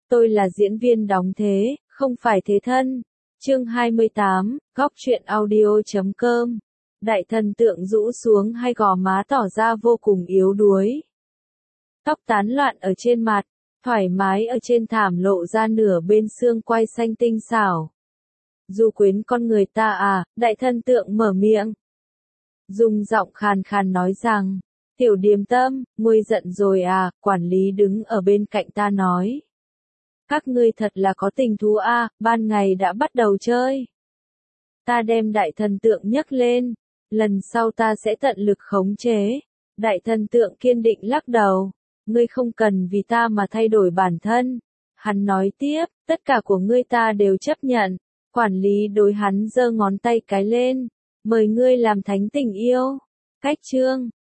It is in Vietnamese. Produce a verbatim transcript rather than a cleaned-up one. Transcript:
Tôi là diễn viên đóng thế, không phải thế thân. Chương hai mươi tám, góc truyện audio chấm com. Đại thần tượng rũ xuống hai gò má tỏ ra vô cùng yếu đuối. Tóc tán loạn ở trên mặt, thoải mái ở trên thảm lộ ra nửa bên xương quai xanh tinh xảo. Du quyến con người ta à, đại thần tượng mở miệng. Dùng giọng khàn khàn nói rằng, tiểu điềm tâm, nguôi giận rồi à, quản lý đứng ở bên cạnh ta nói. Các ngươi thật là có tình thú à, ban ngày đã bắt đầu chơi. Ta đem đại thần tượng nhấc lên, lần sau ta sẽ tận lực khống chế. Đại thần tượng kiên định lắc đầu, ngươi không cần vì ta mà thay đổi bản thân. Hắn nói tiếp, tất cả của ngươi ta đều chấp nhận. Quản lý đối hắn giơ ngón tay cái lên, mời ngươi làm thánh tình yêu. Cách chương